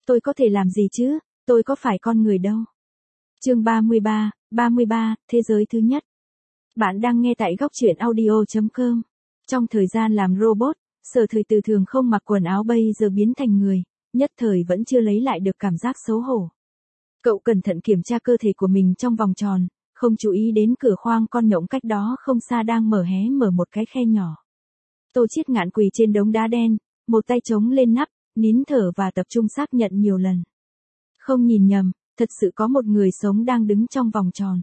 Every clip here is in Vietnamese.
Tôi có thể làm gì chứ, tôi có phải con người đâu. Chương 33, Thế giới thứ nhất. Bạn đang nghe tại góc truyện audio.com. Trong thời gian làm robot, Sở Thời Từ thường không mặc quần áo bây giờ biến thành người, nhất thời vẫn chưa lấy lại được cảm giác xấu hổ. Cậu cẩn thận kiểm tra cơ thể của mình trong vòng tròn, không chú ý đến cửa khoang con nhộng cách đó không xa đang mở một cái khe nhỏ. Tô Chiết Ngạn quỳ trên đống đá đen, một tay chống lên nắp, nín thở và tập trung xác nhận nhiều lần. Không nhìn nhầm, thật sự có một người sống đang đứng trong vòng tròn.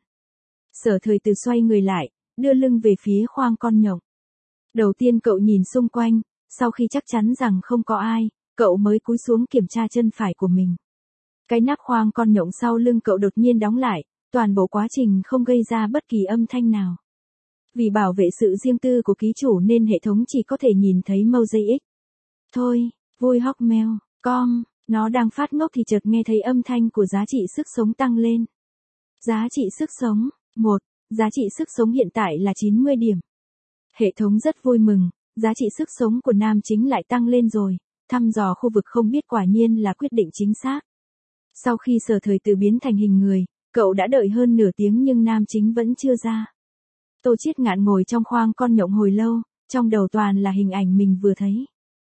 Sở Thời Từ xoay người lại, đưa lưng về phía khoang con nhộng. Đầu tiên cậu nhìn xung quanh, sau khi chắc chắn rằng không có ai, cậu mới cúi xuống kiểm tra chân phải của mình. Cái nắp khoang con nhộng sau lưng cậu đột nhiên đóng lại, toàn bộ quá trình không gây ra bất kỳ âm thanh nào. Vì bảo vệ sự riêng tư của ký chủ nên hệ thống chỉ có thể nhìn thấy mosaic. Thôi, vui hotmail.com, nó đang phát ngốc thì chợt nghe thấy âm thanh của giá trị sức sống tăng lên. Giá trị sức sống, 1, giá trị sức sống hiện tại là 90 điểm. Hệ thống rất vui mừng, giá trị sức sống của nam chính lại tăng lên rồi, thăm dò khu vực không biết quả nhiên là quyết định chính xác. Sau khi Sở Thời Từ biến thành hình người, cậu đã đợi hơn nửa tiếng nhưng nam chính vẫn chưa ra. Tô Chiết Ngạn ngồi trong khoang con nhộng hồi lâu, trong đầu toàn là hình ảnh mình vừa thấy.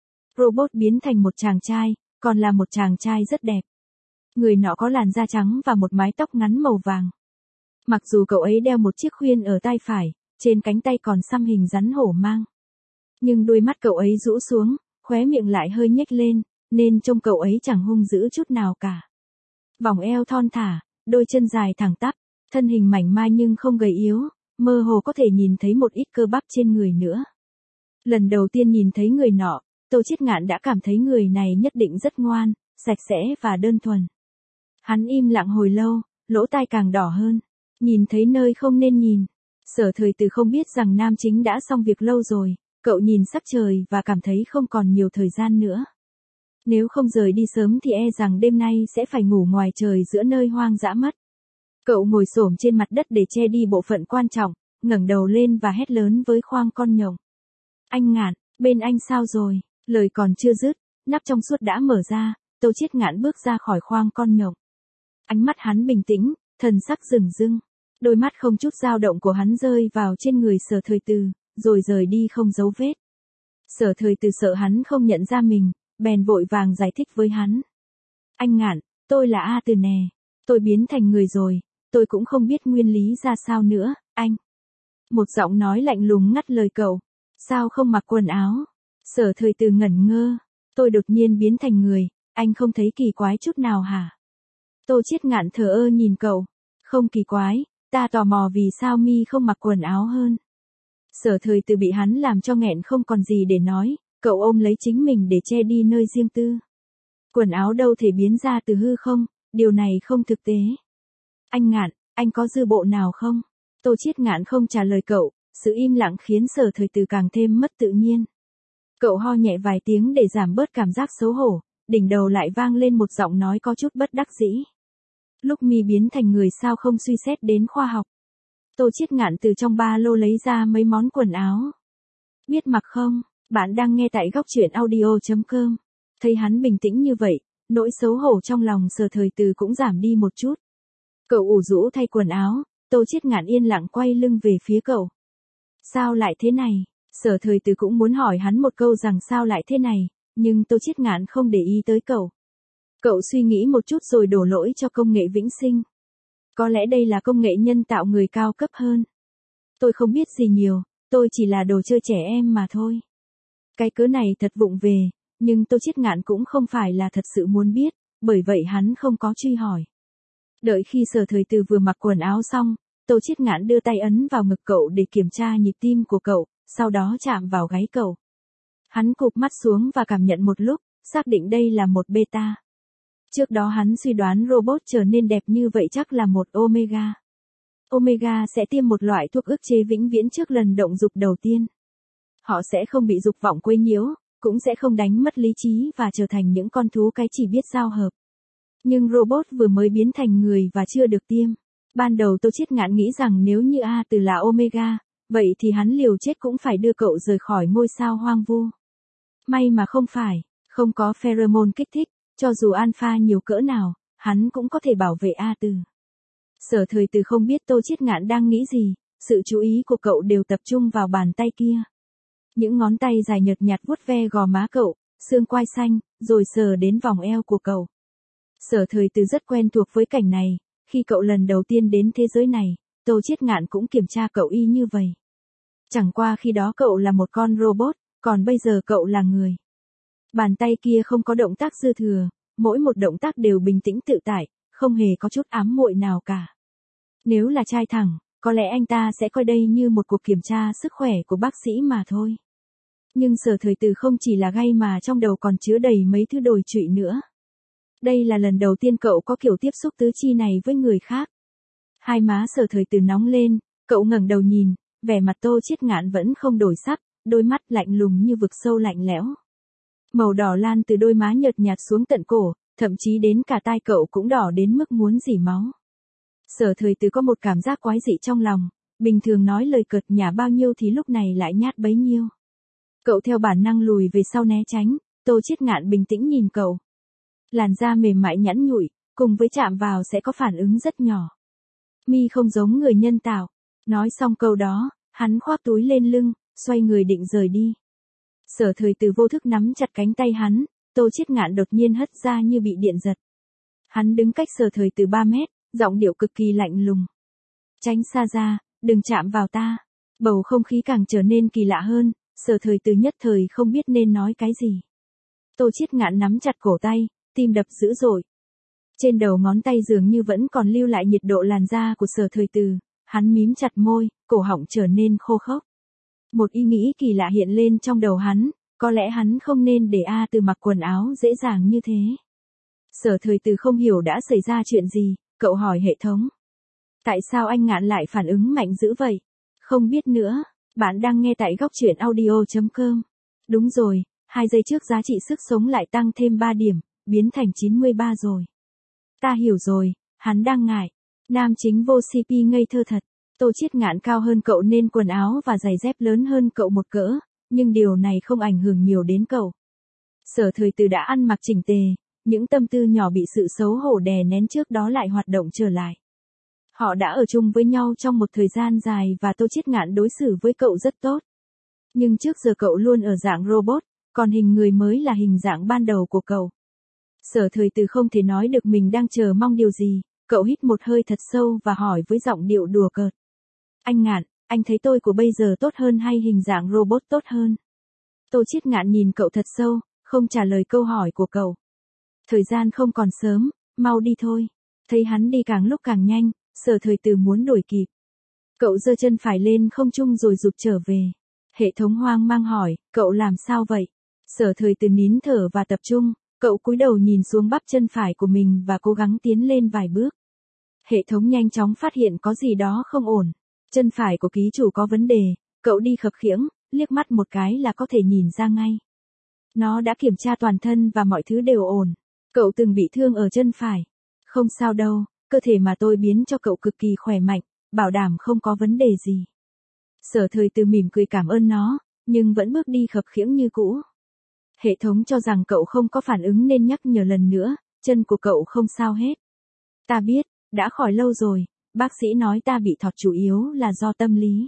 Robot biến thành một chàng trai, còn là một chàng trai rất đẹp. Người nọ có làn da trắng và một mái tóc ngắn màu vàng. Mặc dù cậu ấy đeo một chiếc khuyên ở tay phải, trên cánh tay còn xăm hình rắn hổ mang. Nhưng đôi mắt cậu ấy rũ xuống, khóe miệng lại hơi nhếch lên, nên trông cậu ấy chẳng hung dữ chút nào cả. Vòng eo thon thả, đôi chân dài thẳng tắp, thân hình mảnh mai nhưng không gầy yếu, mơ hồ có thể nhìn thấy một ít cơ bắp trên người nữa. Lần đầu tiên nhìn thấy người nọ, Tô Chiết Ngạn đã cảm thấy người này nhất định rất ngoan, sạch sẽ và đơn thuần. Hắn im lặng hồi lâu, lỗ tai càng đỏ hơn, nhìn thấy nơi không nên nhìn. Sở Thời Từ không biết rằng nam chính đã xong việc lâu rồi, cậu nhìn sắc trời và cảm thấy không còn nhiều thời gian nữa. Nếu không rời đi sớm thì e rằng đêm nay sẽ phải ngủ ngoài trời giữa nơi hoang dã mất. Cậu ngồi xổm trên mặt đất để che đi bộ phận quan trọng, ngẩng đầu lên và hét lớn với khoang con nhộng. Anh Ngạn, bên anh sao rồi? Lời còn chưa dứt, nắp trong suốt đã mở ra, Tô Chiết Ngạn bước ra khỏi khoang con nhộng. Ánh mắt hắn bình tĩnh, thần sắc rừng rưng. Đôi mắt không chút dao động của hắn rơi vào trên người Sở Thời Từ, rồi rời đi không dấu vết. Sở Thời Từ sợ hắn không nhận ra mình, bèn vội vàng giải thích với hắn. Anh Ngạn, tôi là A Từ nè. Tôi biến thành người rồi, tôi cũng không biết nguyên lý ra sao nữa, anh. Một giọng nói lạnh lùng ngắt lời cậu. Sao không mặc quần áo? Sở Thời Từ ngẩn ngơ. Tôi đột nhiên biến thành người, anh không thấy kỳ quái chút nào hả? Tô Chiết Ngạn thờ ơ nhìn cậu. Không kỳ quái, ta tò mò vì sao mi không mặc quần áo hơn. Sở Thời Từ bị hắn làm cho nghẹn không còn gì để nói, cậu ôm lấy chính mình để che đi nơi riêng tư. Quần áo đâu thể biến ra từ hư không, điều này không thực tế. Anh Ngạn, anh có dư bộ nào không? Tô Chiết Ngạn không trả lời cậu, sự im lặng khiến Sở Thời Từ càng thêm mất tự nhiên. Cậu ho nhẹ vài tiếng để giảm bớt cảm giác xấu hổ, đỉnh đầu lại vang lên một giọng nói có chút bất đắc dĩ. Lúc mi biến thành người sao không suy xét đến khoa học? Tô Chiết Ngạn từ trong ba lô lấy ra mấy món quần áo. Biết mặc không? Bạn đang nghe tại góc truyện audio.com. Thấy hắn bình tĩnh như vậy, nỗi xấu hổ trong lòng Sở Thời Từ cũng giảm đi một chút. Cậu ủ rũ thay quần áo, Tô Chiết Ngạn yên lặng quay lưng về phía cậu. Sao lại thế này? Sở Thời Từ cũng muốn hỏi hắn một câu rằng sao lại thế này, nhưng Tô Chiết Ngạn không để ý tới cậu. Cậu suy nghĩ một chút rồi đổ lỗi cho công nghệ vĩnh sinh. Có lẽ đây là công nghệ nhân tạo người cao cấp hơn. Tôi không biết gì nhiều, tôi chỉ là đồ chơi trẻ em mà thôi. Cái cớ này thật vụng về, nhưng Tô Chiết Ngạn cũng không phải là thật sự muốn biết, bởi vậy hắn không có truy hỏi. Đợi khi Sở Thời Từ vừa mặc quần áo xong, Tô Chiết Ngạn đưa tay ấn vào ngực cậu để kiểm tra nhịp tim của cậu, sau đó chạm vào gáy cậu. Hắn cụp mắt xuống và cảm nhận một lúc, xác định đây là một beta. Trước đó hắn suy đoán robot trở nên đẹp như vậy chắc là một omega. Omega sẽ tiêm một loại thuốc ức chế vĩnh viễn trước lần động dục đầu tiên. Họ sẽ không bị dục vọng quấy nhiễu, cũng sẽ không đánh mất lý trí và trở thành những con thú cái chỉ biết giao hợp. Nhưng robot vừa mới biến thành người và chưa được tiêm. Ban đầu Tô Chiết Ngạn nghĩ rằng nếu như A Từ là omega, vậy thì hắn liều chết cũng phải đưa cậu rời khỏi ngôi sao hoang vu. May mà không phải, không có pheromone kích thích, Cho dù alpha nhiều cỡ nào, hắn cũng có thể bảo vệ A Từ. Sở Thời Từ không biết Tô Chiết Ngạn đang nghĩ gì, sự chú ý của cậu đều tập trung vào bàn tay kia. Những ngón tay dài nhợt nhạt vuốt ve gò má cậu, xương quai xanh, rồi sờ đến vòng eo của cậu. Sở Thời Từ rất quen thuộc với cảnh này, khi cậu lần đầu tiên đến thế giới này, Tô Chiết Ngạn cũng kiểm tra cậu y như vậy. Chẳng qua khi đó cậu là một con robot, còn bây giờ cậu là người. Bàn tay kia không có động tác dư thừa, mỗi một động tác đều bình tĩnh tự tại, không hề có chút ám muội nào cả. Nếu là trai thẳng, có lẽ anh ta sẽ coi đây như một cuộc kiểm tra sức khỏe của bác sĩ mà thôi. Nhưng Sở Thời Từ không chỉ là gay mà trong đầu còn chứa đầy mấy thứ đồi trụy nữa. Đây là lần đầu tiên cậu có kiểu tiếp xúc tứ chi này với người khác. Hai má Sở Thời Từ nóng lên, cậu ngẩng đầu nhìn, vẻ mặt Tô Chiết Ngạn vẫn không đổi sắc, đôi mắt lạnh lùng như vực sâu lạnh lẽo. Màu đỏ lan từ đôi má nhợt nhạt xuống tận cổ, thậm chí đến cả tai cậu cũng đỏ đến mức muốn rỉ máu. Sở Thời Từ có một cảm giác quái dị trong lòng, bình thường nói lời cợt nhả bao nhiêu thì lúc này lại nhát bấy nhiêu. Cậu theo bản năng lùi về sau né tránh, Tô Chiết Ngạn bình tĩnh nhìn cậu. Làn da mềm mại nhẵn nhụi, cùng với chạm vào sẽ có phản ứng rất nhỏ. Mi không giống người nhân tạo. Nói xong câu đó, hắn khoác túi lên lưng, xoay người định rời đi. Sở Thời Từ vô thức nắm chặt cánh tay hắn, Tô Chiết Ngạn đột nhiên hất ra như bị điện giật. Hắn đứng cách Sở Thời Từ 3 mét, giọng điệu cực kỳ lạnh lùng. Tránh xa ra, đừng chạm vào ta. Bầu không khí càng trở nên kỳ lạ hơn, Sở Thời Từ nhất thời không biết nên nói cái gì. Tô Chiết Ngạn nắm chặt cổ tay, tim đập dữ dội. Trên đầu ngón tay dường như vẫn còn lưu lại nhiệt độ làn da của Sở Thời Từ, hắn mím chặt môi, cổ họng trở nên khô khốc. Một ý nghĩ kỳ lạ hiện lên trong đầu hắn, có lẽ hắn không nên để A Từ mặc quần áo dễ dàng như thế. Sở Thời Từ không hiểu đã xảy ra chuyện gì, cậu hỏi hệ thống. Tại sao anh Ngạn lại phản ứng mạnh dữ vậy? Không biết nữa, bạn đang nghe tại góc truyện audio.com. Đúng rồi, 2 giây trước giá trị sức sống lại tăng thêm 3 điểm, biến thành 93 rồi. Ta hiểu rồi, hắn đang ngại. Nam chính vô CP ngây thơ thật. Tô Chiết Ngạn cao hơn cậu nên quần áo và giày dép lớn hơn cậu một cỡ, nhưng điều này không ảnh hưởng nhiều đến cậu. Sở Thời Từ đã ăn mặc chỉnh tề, những tâm tư nhỏ bị sự xấu hổ đè nén trước đó lại hoạt động trở lại. Họ đã ở chung với nhau trong một thời gian dài và Tô Chiết Ngạn đối xử với cậu rất tốt. Nhưng trước giờ cậu luôn ở dạng robot, còn hình người mới là hình dạng ban đầu của cậu. Sở Thời Từ không thể nói được mình đang chờ mong điều gì, cậu hít một hơi thật sâu và hỏi với giọng điệu đùa cợt. Anh Ngạn, anh thấy tôi của bây giờ tốt hơn hay hình dạng robot tốt hơn? Tô Chiết Ngạn nhìn cậu thật sâu, không trả lời câu hỏi của cậu. Thời gian không còn sớm, mau đi thôi. Thấy hắn đi càng lúc càng nhanh, Sở Thời Từ muốn đuổi kịp. Cậu giơ chân phải lên không trung rồi rụt trở về. Hệ thống hoang mang hỏi, cậu làm sao vậy? Sở Thời Từ nín thở và tập trung, cậu cúi đầu nhìn xuống bắp chân phải của mình và cố gắng tiến lên vài bước. Hệ thống nhanh chóng phát hiện có gì đó không ổn. Chân phải của ký chủ có vấn đề, cậu đi khập khiễng, liếc mắt một cái là có thể nhìn ra ngay. Nó đã kiểm tra toàn thân và mọi thứ đều ổn. Cậu từng bị thương ở chân phải. Không sao đâu, cơ thể mà tôi biến cho cậu cực kỳ khỏe mạnh, bảo đảm không có vấn đề gì. Sở Thời Từ mỉm cười cảm ơn nó, nhưng vẫn bước đi khập khiễng như cũ. Hệ thống cho rằng cậu không có phản ứng nên nhắc nhở lần nữa, chân của cậu không sao hết. Ta biết, đã khỏi lâu rồi, bác sĩ nói ta bị thọt chủ yếu là do tâm lý.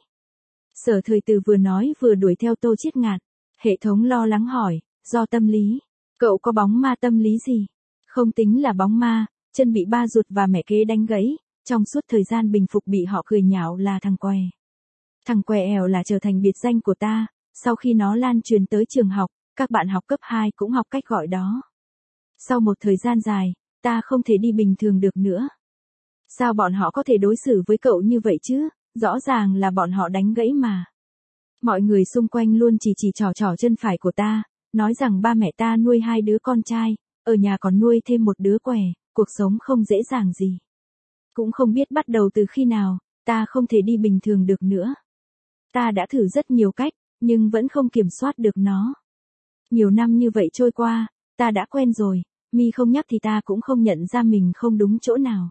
Sở Thời Từ vừa nói vừa đuổi theo Tô Chiết Ngạn. Hệ thống lo lắng hỏi, do tâm lý, cậu có bóng ma tâm lý gì? Không tính là bóng ma, chân bị ba ruột và mẹ kế đánh gãy, trong suốt thời gian bình phục bị họ cười nhạo là thằng què. Thằng què ẻo là trở thành biệt danh của ta, sau khi nó lan truyền tới trường học, các bạn học cấp 2 cũng học cách gọi đó. Sau một thời gian dài, ta không thể đi bình thường được nữa. Sao bọn họ có thể đối xử với cậu như vậy chứ, rõ ràng là bọn họ đánh gãy mà. Mọi người xung quanh luôn chỉ trỏ chân phải của ta, nói rằng ba mẹ ta nuôi 2 đứa con trai, ở nhà còn nuôi thêm một đứa què, cuộc sống không dễ dàng gì. Cũng không biết bắt đầu từ khi nào, ta không thể đi bình thường được nữa. Ta đã thử rất nhiều cách, nhưng vẫn không kiểm soát được nó. Nhiều năm như vậy trôi qua, ta đã quen rồi, Mi không nhắc thì ta cũng không nhận ra mình không đúng chỗ nào.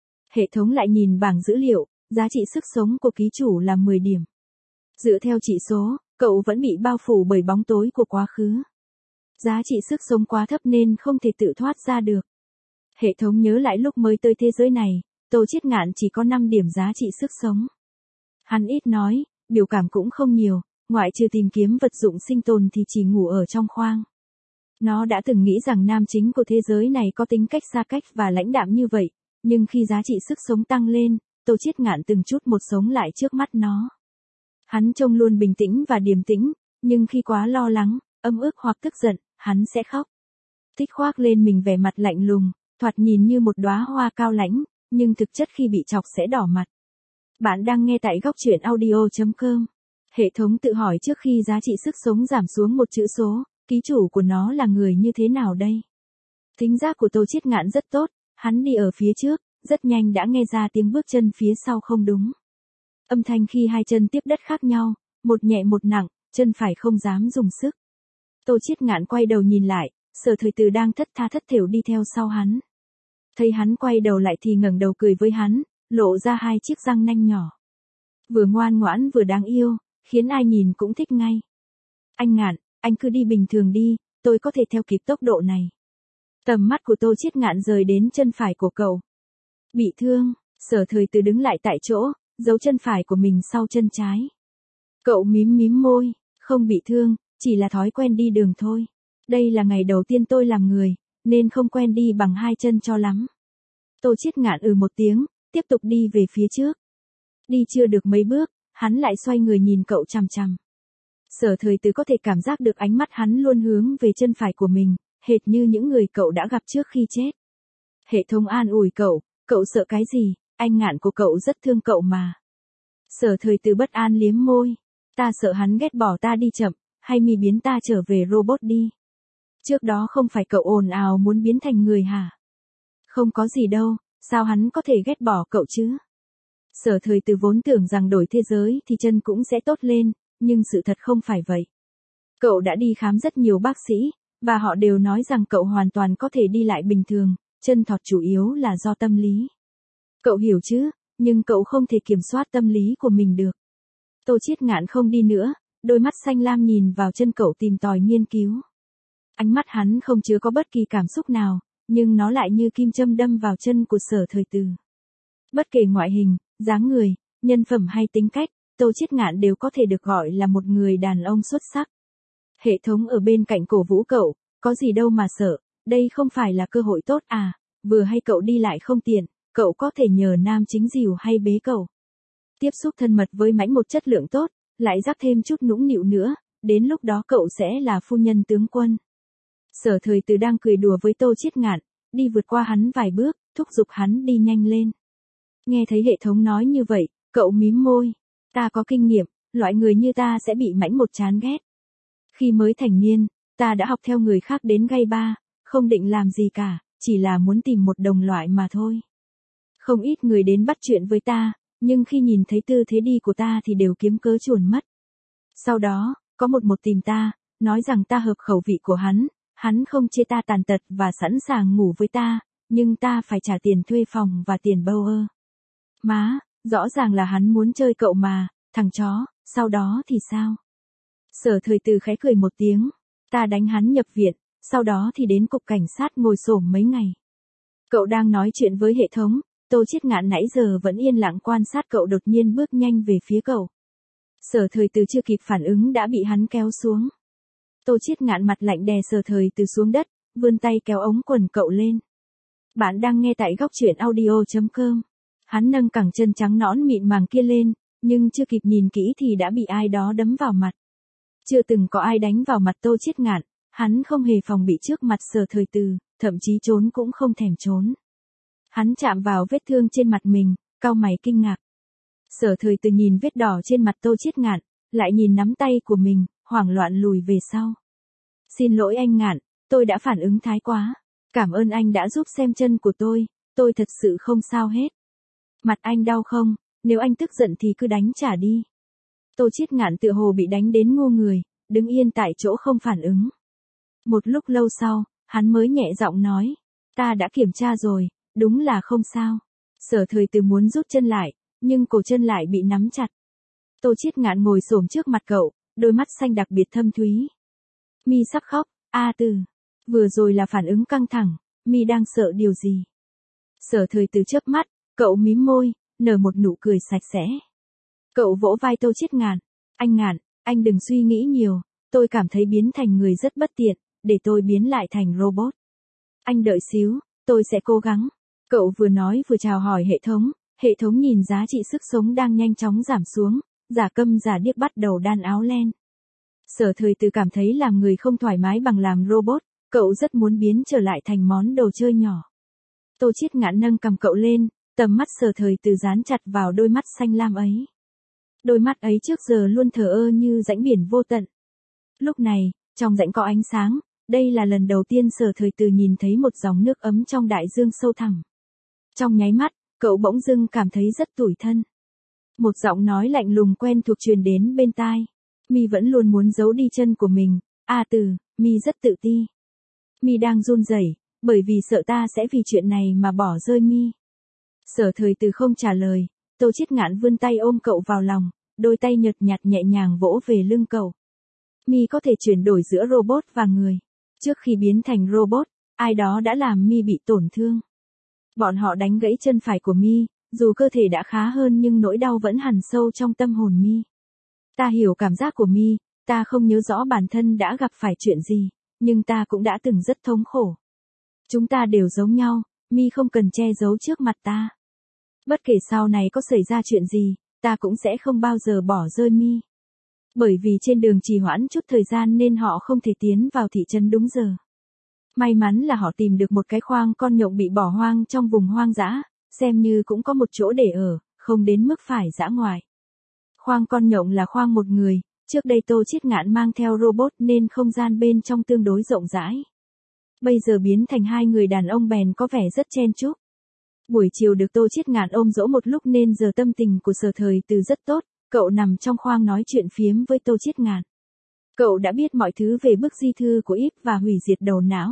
Hệ thống lại nhìn bảng dữ liệu, giá trị sức sống của ký chủ là 10 điểm. Dựa theo chỉ số, cậu vẫn bị bao phủ bởi bóng tối của quá khứ. Giá trị sức sống quá thấp nên không thể tự thoát ra được. Hệ thống nhớ lại lúc mới tới thế giới này, Tô Chiết Ngạn chỉ có 5 điểm giá trị sức sống. Hắn ít nói, biểu cảm cũng không nhiều, ngoại trừ tìm kiếm vật dụng sinh tồn thì chỉ ngủ ở trong khoang. Nó đã từng nghĩ rằng nam chính của thế giới này có tính cách xa cách và lãnh đạm như vậy, nhưng khi giá trị sức sống tăng lên, Tô Chiết Ngạn từng chút một sống lại trước mắt nó. Hắn trông luôn bình tĩnh và điềm tĩnh, nhưng khi quá lo lắng, âm ức hoặc tức giận, hắn sẽ khóc. Thích khoác lên mình vẻ mặt lạnh lùng, thoạt nhìn như một đóa hoa cao lãnh, nhưng thực chất khi bị chọc sẽ đỏ mặt. Bạn đang nghe tại góc truyện audio.com. Hệ thống tự hỏi trước khi giá trị sức sống giảm xuống một chữ số, ký chủ của nó là người như thế nào đây? Thính giác của Tô Chiết Ngạn rất tốt, hắn đi ở phía trước, rất nhanh đã nghe ra tiếng bước chân phía sau không đúng. Âm thanh khi hai chân tiếp đất khác nhau, một nhẹ một nặng, chân phải không dám dùng sức. Tô Chiết Ngạn quay đầu nhìn lại, Sở Thời Từ đang thất tha thất thểu đi theo sau hắn. Thấy hắn quay đầu lại thì ngẩng đầu cười với hắn, lộ ra hai chiếc răng nanh nhỏ. Vừa ngoan ngoãn vừa đáng yêu, khiến ai nhìn cũng thích ngay. Anh Ngạn, anh cứ đi bình thường đi, tôi có thể theo kịp tốc độ này. Tầm mắt của Tô Chiết Ngạn rời đến chân phải của cậu. Bị thương, Sở Thời Từ đứng lại tại chỗ, giấu chân phải của mình sau chân trái. Cậu mím mím môi, không bị thương, chỉ là thói quen đi đường thôi. Đây là ngày đầu tiên tôi làm người, nên không quen đi bằng hai chân cho lắm. Tô Chiết Ngạn một tiếng, tiếp tục đi về phía trước. Đi chưa được mấy bước, hắn lại xoay người nhìn cậu chằm chằm. Sở Thời Từ có thể cảm giác được ánh mắt hắn luôn hướng về chân phải của mình, hệt như những người cậu đã gặp trước khi chết. Hệ thống an ủi cậu sợ cái gì, anh Ngạn của cậu rất thương cậu mà. Sở Thời Từ bất an liếm môi, ta sợ hắn ghét bỏ ta đi chậm, hay mi biến ta trở về robot đi. Trước đó không phải cậu ồn ào muốn biến thành người hả? Không có gì đâu, sao hắn có thể ghét bỏ cậu chứ? Sở Thời Từ vốn tưởng rằng đổi thế giới thì chân cũng sẽ tốt lên, nhưng sự thật không phải vậy. Cậu đã đi khám rất nhiều bác sĩ, và họ đều nói rằng cậu hoàn toàn có thể đi lại bình thường, chân thọt chủ yếu là do tâm lý. Cậu hiểu chứ, nhưng cậu không thể kiểm soát tâm lý của mình được. Tô Chiết Ngạn không đi nữa, đôi mắt xanh lam nhìn vào chân cậu tìm tòi nghiên cứu. Ánh mắt hắn không chứa có bất kỳ cảm xúc nào, nhưng nó lại như kim châm đâm vào chân của Sở Thời Từ. Bất kể ngoại hình, dáng người, nhân phẩm hay tính cách, Tô Chiết Ngạn đều có thể được gọi là một người đàn ông xuất sắc. Hệ thống ở bên cạnh cổ vũ cậu, có gì đâu mà sợ, đây không phải là cơ hội tốt à, vừa hay cậu đi lại không tiện, cậu có thể nhờ nam chính dìu hay bế cậu. Tiếp xúc thân mật với mãnh một chất lượng tốt, lại rắc thêm chút nũng nịu nữa, đến lúc đó cậu sẽ là phu nhân tướng quân. Sở Thời Từ đang cười đùa với Tô Chiết Ngạn, đi vượt qua hắn vài bước, thúc giục hắn đi nhanh lên. Nghe thấy hệ thống nói như vậy, cậu mím môi, ta có kinh nghiệm, loại người như ta sẽ bị mãnh một chán ghét. Khi mới thành niên, ta đã học theo người khác đến gay ba, không định làm gì cả, chỉ là muốn tìm một đồng loại mà thôi. Không ít người đến bắt chuyện với ta, nhưng khi nhìn thấy tư thế đi của ta thì đều kiếm cớ chuồn mất. Sau đó, có một tìm ta, nói rằng ta hợp khẩu vị của hắn không chê ta tàn tật và sẵn sàng ngủ với ta, nhưng ta phải trả tiền thuê phòng và tiền bâu ơ. Má, rõ ràng là hắn muốn chơi cậu mà, thằng chó, sau đó thì sao? Sở Thời Từ khẽ cười một tiếng, ta đánh hắn nhập viện, sau đó thì đến cục cảnh sát ngồi xổm mấy ngày. Cậu đang nói chuyện với hệ thống, Tô Chiết Ngạn nãy giờ vẫn yên lặng quan sát cậu đột nhiên bước nhanh về phía cậu. Sở Thời Từ chưa kịp phản ứng đã bị hắn kéo xuống. Tô Chiết Ngạn mặt lạnh đè Sở Thời Từ xuống đất, vươn tay kéo ống quần cậu lên. Bạn đang nghe tại góc truyện audio.com. Hắn nâng cẳng chân trắng nõn mịn màng kia lên, nhưng chưa kịp nhìn kỹ thì đã bị ai đó đấm vào mặt. Chưa từng có ai đánh vào mặt Tô Chiết Ngạn, hắn không hề phòng bị trước mặt Sở Thời Từ, thậm chí trốn cũng không thèm trốn. Hắn chạm vào vết thương trên mặt mình, cau mày kinh ngạc. Sở Thời Từ nhìn vết đỏ trên mặt Tô Chiết Ngạn, lại nhìn nắm tay của mình, hoảng loạn lùi về sau. Xin lỗi anh Ngạn, tôi đã phản ứng thái quá. Cảm ơn anh đã giúp xem chân của tôi thật sự không sao hết. Mặt anh đau không, nếu anh tức giận thì cứ đánh trả đi. Tô Chiết Ngạn tựa hồ bị đánh đến ngu người, đứng yên tại chỗ không phản ứng. Một lúc lâu sau, hắn mới nhẹ giọng nói, ta đã kiểm tra rồi, đúng là không sao. Sở Thời Từ muốn rút chân lại, nhưng cổ chân lại bị nắm chặt. Tô Chiết Ngạn ngồi xổm trước mặt cậu, đôi mắt xanh đặc biệt thâm thúy. Mi sắp khóc, A Từ, vừa rồi là phản ứng căng thẳng, Mi đang sợ điều gì? Sở Thời Từ chớp mắt, cậu mím môi, nở một nụ cười sạch sẽ. Cậu vỗ vai Tô Chiết Ngạn, anh Ngạn, anh đừng suy nghĩ nhiều, tôi cảm thấy biến thành người rất bất tiện, để tôi biến lại thành robot. Anh đợi xíu, tôi sẽ cố gắng. Cậu vừa nói vừa chào hỏi hệ thống nhìn giá trị sức sống đang nhanh chóng giảm xuống, giả câm giả điếc bắt đầu đan áo len. Sở Thời Từ cảm thấy làm người không thoải mái bằng làm robot, cậu rất muốn biến trở lại thành món đồ chơi nhỏ. Tô Chiết Ngạn nâng cầm cậu lên, tầm mắt Sở Thời Từ dán chặt vào đôi mắt xanh lam ấy. Đôi mắt ấy trước giờ luôn thờ ơ như rãnh biển vô tận. Lúc này, trong rãnh có ánh sáng, đây là lần đầu tiên Sở Thời Từ nhìn thấy một dòng nước ấm trong đại dương sâu thẳm. Trong nháy mắt, cậu bỗng dưng cảm thấy rất tủi thân. Một giọng nói lạnh lùng quen thuộc truyền đến bên tai. Mi vẫn luôn muốn giấu đi chân của mình. A Từ, Mi rất tự ti. Mi đang run rẩy, bởi vì sợ ta sẽ vì chuyện này mà bỏ rơi Mi. Sở Thời Từ không trả lời, Tô Chiết Ngạn vươn tay ôm cậu vào lòng, đôi tay nhợt nhạt nhẹ nhàng vỗ về lưng cậu. Mi có thể chuyển đổi giữa robot và người. Trước khi biến thành robot, ai đó đã làm Mi bị tổn thương. Bọn họ đánh gãy chân phải của Mi, dù cơ thể đã khá hơn nhưng nỗi đau vẫn hằn sâu trong tâm hồn Mi. Ta hiểu cảm giác của Mi, ta không nhớ rõ bản thân đã gặp phải chuyện gì, nhưng ta cũng đã từng rất thống khổ. Chúng ta đều giống nhau, Mi không cần che giấu trước mặt ta. Bất kể sau này có xảy ra chuyện gì, ta cũng sẽ không bao giờ bỏ rơi Mi. Bởi vì trên đường trì hoãn chút thời gian nên họ không thể tiến vào thị trấn đúng giờ. May mắn là họ tìm được một cái khoang con nhộng bị bỏ hoang trong vùng hoang dã, xem như cũng có một chỗ để ở, không đến mức phải dã ngoại. Khoang con nhộng là khoang một người, trước đây Tô Chiết Ngạn mang theo robot nên không gian bên trong tương đối rộng rãi. Bây giờ biến thành hai người đàn ông bèn có vẻ rất chen chúc. Buổi chiều được Tô Chiết Ngạn ôm dỗ một lúc nên giờ tâm tình của Sở Thời Từ rất tốt, cậu nằm trong khoang nói chuyện phiếm với Tô Chiết Ngạn. Cậu đã biết mọi thứ về bức di thư của Íp và hủy diệt đầu não.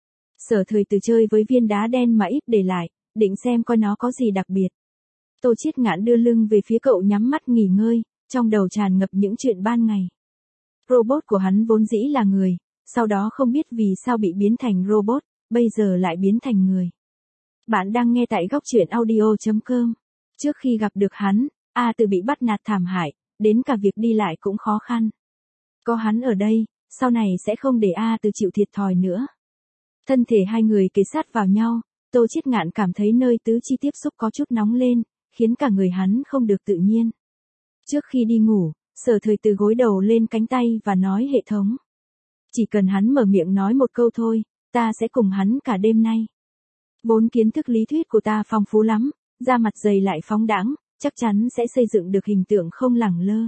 Sở Thời Từ chơi với viên đá đen mà Íp để lại, định xem coi nó có gì đặc biệt. Tô Chiết Ngạn đưa lưng về phía cậu nhắm mắt nghỉ ngơi, trong đầu tràn ngập những chuyện ban ngày. Robot của hắn vốn dĩ là người, sau đó không biết vì sao bị biến thành robot, bây giờ lại biến thành người. Bạn đang nghe tại góc truyện audio.com. Trước khi gặp được hắn, A Từ bị bắt nạt thảm hại, đến cả việc đi lại cũng khó khăn. Có hắn ở đây, sau này sẽ không để A Từ chịu thiệt thòi nữa. Thân thể hai người kề sát vào nhau, Tô Chiết Ngạn cảm thấy nơi tứ chi tiếp xúc có chút nóng lên, khiến cả người hắn không được tự nhiên. Trước khi đi ngủ, Sở Thời Từ gối đầu lên cánh tay và nói hệ thống. Chỉ cần hắn mở miệng nói một câu thôi, ta sẽ cùng hắn cả đêm nay. Vốn kiến thức lý thuyết của ta phong phú lắm, da mặt dày lại phóng đãng, chắc chắn sẽ xây dựng được hình tượng không lẳng lơ.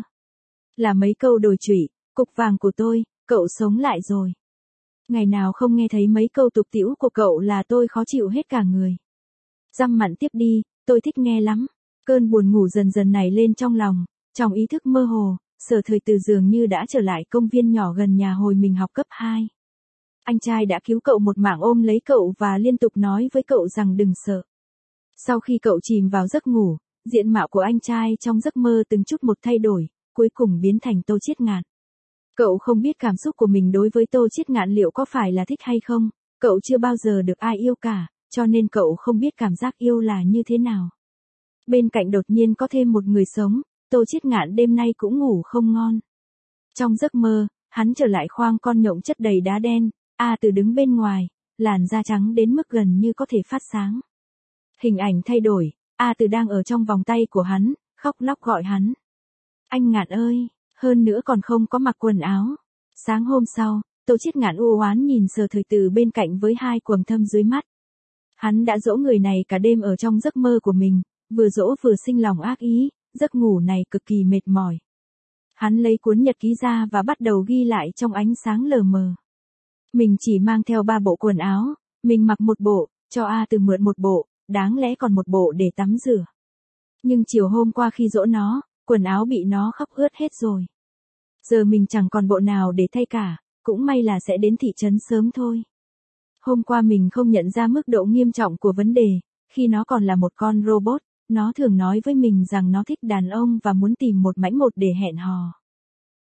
Là mấy câu đồi trụy, cục vàng của tôi, cậu sống lại rồi. Ngày nào không nghe thấy mấy câu tục tĩu của cậu là tôi khó chịu hết cả người. Dăm mặn tiếp đi, tôi thích nghe lắm. Cơn buồn ngủ dần dần nảy lên trong lòng, trong ý thức mơ hồ, Sở Thời Từ dường như đã trở lại công viên nhỏ gần nhà hồi mình học cấp 2. Anh trai đã cứu cậu một mạng ôm lấy cậu và liên tục nói với cậu rằng đừng sợ. Sau khi cậu chìm vào giấc ngủ, diện mạo của anh trai trong giấc mơ từng chút một thay đổi, cuối cùng biến thành Tô Chiết Ngạn. Cậu không biết cảm xúc của mình đối với Tô Chiết Ngạn liệu có phải là thích hay không, cậu chưa bao giờ được ai yêu cả, cho nên cậu không biết cảm giác yêu là như thế nào. Bên cạnh đột nhiên có thêm một người sống, Tô Chiết Ngạn đêm nay cũng ngủ không ngon. Trong giấc mơ, hắn trở lại khoang con nhộng chất đầy đá đen, A Từ đứng bên ngoài, làn da trắng đến mức gần như có thể phát sáng. Hình ảnh thay đổi, A Từ đang ở trong vòng tay của hắn, khóc lóc gọi hắn. Anh Ngạn ơi, hơn nữa còn không có mặc quần áo. Sáng hôm sau, Tô Chiết Ngạn u oán nhìn Sở Thời Từ bên cạnh với hai quầng thâm dưới mắt. Hắn đã dỗ người này cả đêm ở trong giấc mơ của mình, vừa dỗ vừa sinh lòng ác ý, giấc ngủ này cực kỳ mệt mỏi. Hắn lấy cuốn nhật ký ra và bắt đầu ghi lại trong ánh sáng lờ mờ. Mình chỉ mang theo 3 bộ quần áo, mình mặc một bộ, cho A Từ mượn một bộ, đáng lẽ còn một bộ để tắm rửa. Nhưng chiều hôm qua khi dỗ nó, quần áo bị nó khóc ướt hết rồi. Giờ mình chẳng còn bộ nào để thay cả, cũng may là sẽ đến thị trấn sớm thôi. Hôm qua mình không nhận ra mức độ nghiêm trọng của vấn đề, khi nó còn là một con robot, nó thường nói với mình rằng nó thích đàn ông và muốn tìm một mãnh một để hẹn hò.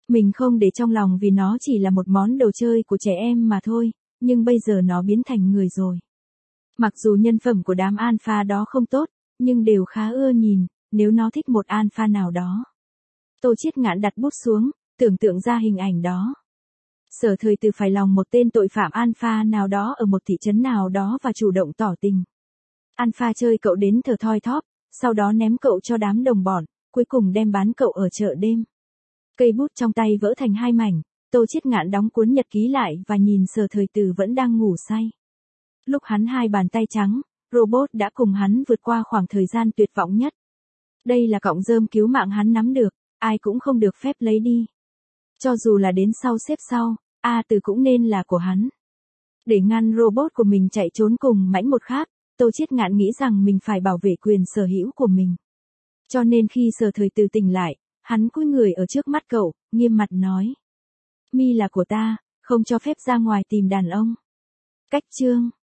Mình không để trong lòng vì nó chỉ là một món đồ chơi của trẻ em mà thôi, nhưng bây giờ nó biến thành người rồi. Mặc dù nhân phẩm của đám alpha đó không tốt, nhưng đều khá ưa nhìn, nếu nó thích một alpha nào đó. Tô Chiết Ngạn đặt bút xuống, tưởng tượng ra hình ảnh đó. Sở Thời Từ phải lòng một tên tội phạm alpha nào đó ở một thị trấn nào đó và chủ động tỏ tình. Alpha chơi cậu đến thở thoi thóp, sau đó ném cậu cho đám đồng bọn, cuối cùng đem bán cậu ở chợ đêm. Cây bút trong tay vỡ thành hai mảnh, Tô Chiết Ngạn đóng cuốn nhật ký lại và nhìn Sở Thời Từ vẫn đang ngủ say. Lúc hắn hai bàn tay trắng, robot đã cùng hắn vượt qua khoảng thời gian tuyệt vọng nhất. Đây là cọng rơm cứu mạng hắn nắm được, ai cũng không được phép lấy đi. Cho dù là đến sau xếp sau, A Từ cũng nên là của hắn. Để ngăn robot của mình chạy trốn cùng mãnh một khác, Tô Chiết Ngạn nghĩ rằng mình phải bảo vệ quyền sở hữu của mình. Cho nên khi Sở Thời Từ tỉnh lại, hắn cúi người ở trước mắt cậu, nghiêm mặt nói. Mi là của ta, không cho phép ra ngoài tìm đàn ông. Cách chương